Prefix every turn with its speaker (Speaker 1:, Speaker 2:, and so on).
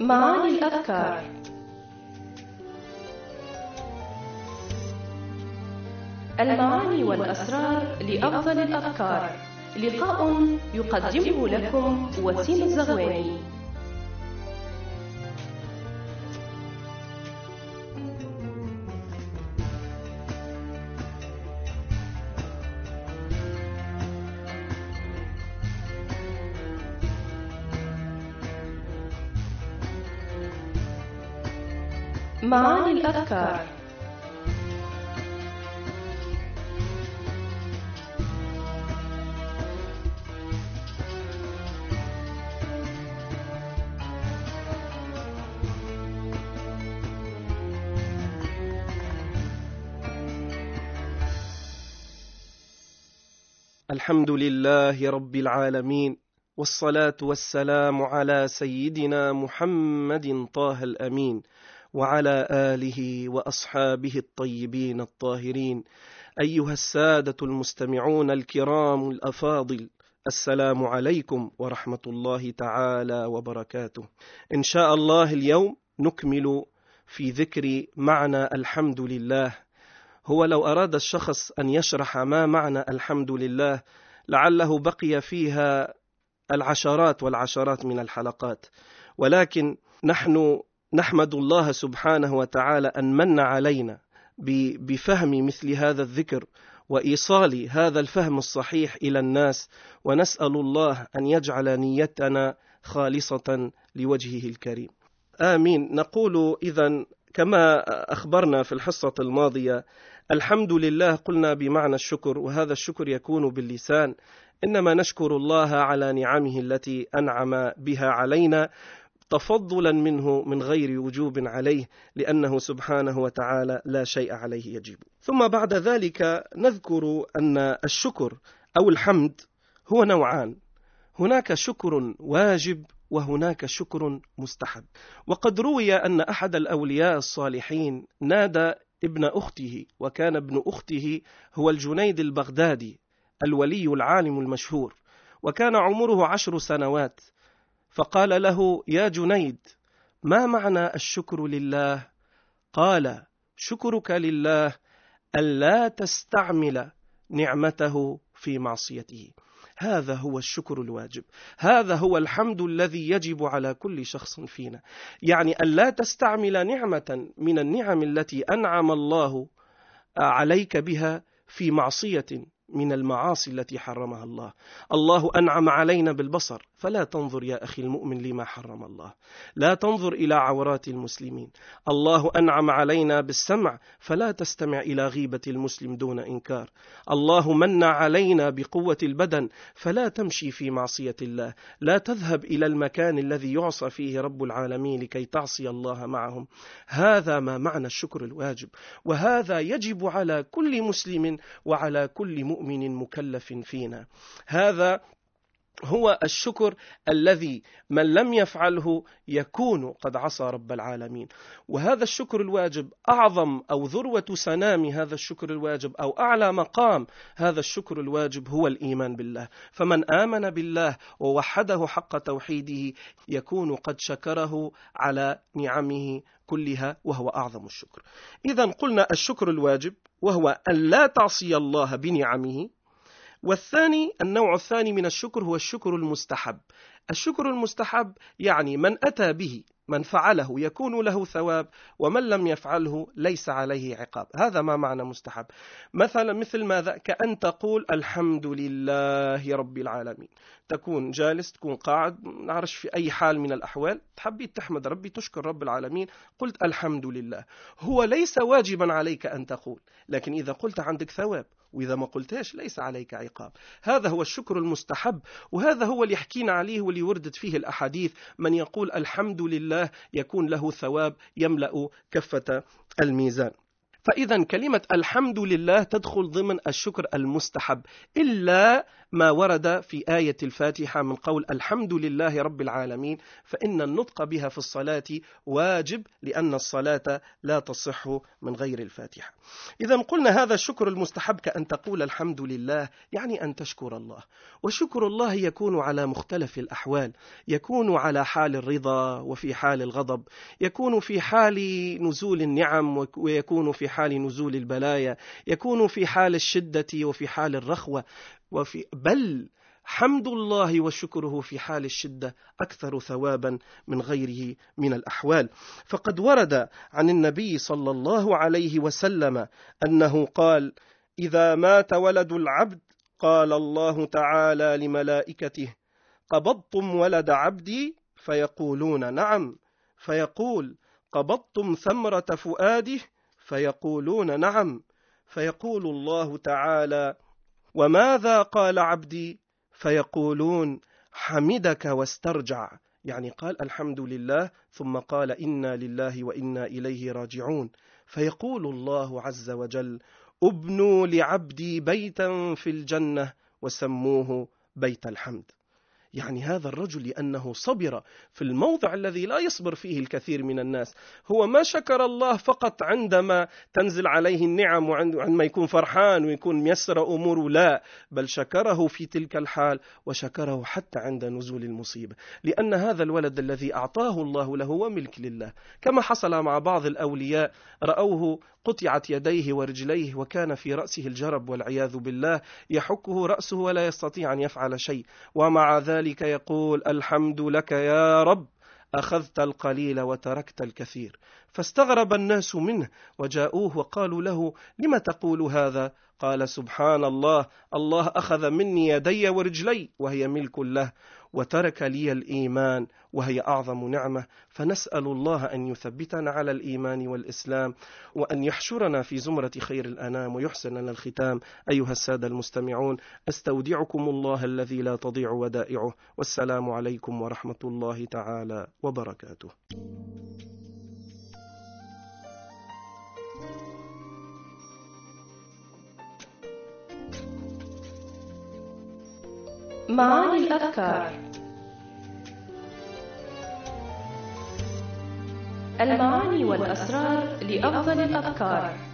Speaker 1: معاني الأذكار. المعاني والأسرار لأفضل الأذكار. لقاء يقدمه لكم وسيم الزغواني. معاني الأذكار.
Speaker 2: الحمد لله رب العالمين، والصلاة والسلام على سيدنا محمد طه الأمين وعلى آله وأصحابه الطيبين الطاهرين. أيها السادة المستمعون الكرام الأفاضل، السلام عليكم ورحمة الله تعالى وبركاته. إن شاء الله اليوم نكمل في ذكر معنى الحمد لله. هو لو أراد الشخص أن يشرح ما معنى الحمد لله لعله بقي فيها العشرات والعشرات من الحلقات، ولكن نحن نحمد الله سبحانه وتعالى أن من علينا بفهم مثل هذا الذكر وإيصال هذا الفهم الصحيح إلى الناس، ونسأل الله أن يجعل نيتنا خالصة لوجهه الكريم، آمين. نقول إذن كما أخبرنا في الحصة الماضية، الحمد لله قلنا بمعنى الشكر، وهذا الشكر يكون باللسان، إنما نشكر الله على نعمه التي أنعم بها علينا تفضلا منه من غير وجوب عليه، لأنه سبحانه وتعالى لا شيء عليه يجب. ثم بعد ذلك نذكر أن الشكر أو الحمد هو نوعان، هناك شكر واجب وهناك شكر مستحب. وقد روي أن أحد الأولياء الصالحين نادى ابن أخته، وكان ابن أخته هو الجنيد البغدادي الولي العالم المشهور، وكان عمره 10 سنوات، فقال له: يا جنيد، ما معنى الشكر لله؟ قال: شكرك لله ألا تستعمل نعمته في معصيته. هذا هو الشكر الواجب، هذا هو الحمد الذي يجب على كل شخص فينا، يعني ألا تستعمل نعمة من النعم التي أنعم الله عليك بها في معصية من المعاصي التي حرمها الله. الله أنعم علينا بالبصر، فلا تنظر يا أخي المؤمن لما حرم الله، لا تنظر إلى عورات المسلمين. الله أنعم علينا بالسمع، فلا تستمع إلى غيبة المسلم دون إنكار. الله من علينا بقوة البدن، فلا تمشي في معصية الله، لا تذهب إلى المكان الذي يعصى فيه رب العالمين لكي تعصي الله معهم. هذا ما معنى الشكر الواجب، وهذا يجب على كل مسلم وعلى كل مؤمن مكلف فينا. هذا هو الشكر الذي من لم يفعله يكون قد عصى رب العالمين. وهذا الشكر الواجب أعظم أو ذروة سنام هذا الشكر الواجب أو أعلى مقام هذا الشكر الواجب هو الإيمان بالله. فمن آمن بالله ووحده حق توحيده يكون قد شكره على نعمه كلها، وهو أعظم الشكر. إذن قلنا الشكر الواجب وهو أن لا تعصي الله بنعمه. والثاني، النوع الثاني من الشكر هو الشكر المستحب. الشكر المستحب يعني من أتى به، من فعله يكون له ثواب، ومن لم يفعله ليس عليه عقاب. هذا ما معنى مستحب. مثل ماذا؟ كأن تقول الحمد لله رب العالمين، تكون جالس، تكون قاعد، نعرش في أي حال من الأحوال، تحبي تحمد ربي، تشكر رب العالمين، قلت الحمد لله. هو ليس واجبا عليك أن تقول، لكن إذا قلت عندك ثواب، وإذا ما قلتهاش ليس عليك عقاب. هذا هو الشكر المستحب، وهذا هو اللي يحكينا عليه واللي وردت فيه الأحاديث. من يقول الحمد لله يكون له ثواب يملأ كفة الميزان. فإذا كلمة الحمد لله تدخل ضمن الشكر المستحب، إلا ما ورد في آية الفاتحة من قول الحمد لله رب العالمين، فإن النطق بها في الصلاة واجب، لأن الصلاة لا تصح من غير الفاتحة. إذا قلنا هذا الشكر المستحب كأن تقول الحمد لله، يعني أن تشكر الله. وشكر الله يكون على مختلف الأحوال، يكون على حال الرضا وفي حال الغضب، يكون في حال نزول النعم ويكون في حال نزول البلايا، يكون في حال الشدة وفي حال الرخوة، بل حمد الله وشكره في حال الشدة أكثر ثوابا من غيره من الأحوال. فقد ورد عن النبي صلى الله عليه وسلم أنه قال: إذا مات ولد العبد قال الله تعالى لملائكته: قبضتم ولد عبدي؟ فيقولون: نعم. فيقول: قبضتم ثمرة فؤاده؟ فيقولون: نعم. فيقول الله تعالى: وماذا قال عبدي؟ فيقولون: حمدك واسترجع، يعني قال الحمد لله ثم قال إنا لله وإنا إليه راجعون. فيقول الله عز وجل: ابنوا لعبدي بيتا في الجنة وسموه بيت الحمد. يعني هذا الرجل لأنه صبر في الموضع الذي لا يصبر فيه الكثير من الناس، هو ما شكر الله فقط عندما تنزل عليه النعم وعندما يكون فرحان ويكون ميسر أموره، لا، بل شكره في تلك الحال وشكره حتى عند نزول المصيبة، لأن هذا الولد الذي أعطاه الله له هو ملك لله، كما حصل مع بعض الأولياء رأوه قطعت يديه ورجليه وكان في رأسه الجرب والعياذ بالله، يحكه رأسه ولا يستطيع أن يفعل شيء، ومع ذلك يقول: الحمد لك يا رب، أخذت القليل وتركت الكثير. فاستغرب الناس منه وجاءوه وقالوا له: لم تقول هذا؟ قال: سبحان الله، الله أخذ مني يدي ورجلي وهي ملك له، وترك لي الإيمان وهي أعظم نعمة. فنسأل الله أن يثبتنا على الإيمان والإسلام، وأن يحشرنا في زمرة خير الأنام ويحسن لنا الختام. أيها السادة المستمعون، أستودعكم الله الذي لا تضيع ودائعه، والسلام عليكم ورحمة الله تعالى وبركاته.
Speaker 1: معاني الأذكار. المعاني والأسرار لأفضل الأذكار.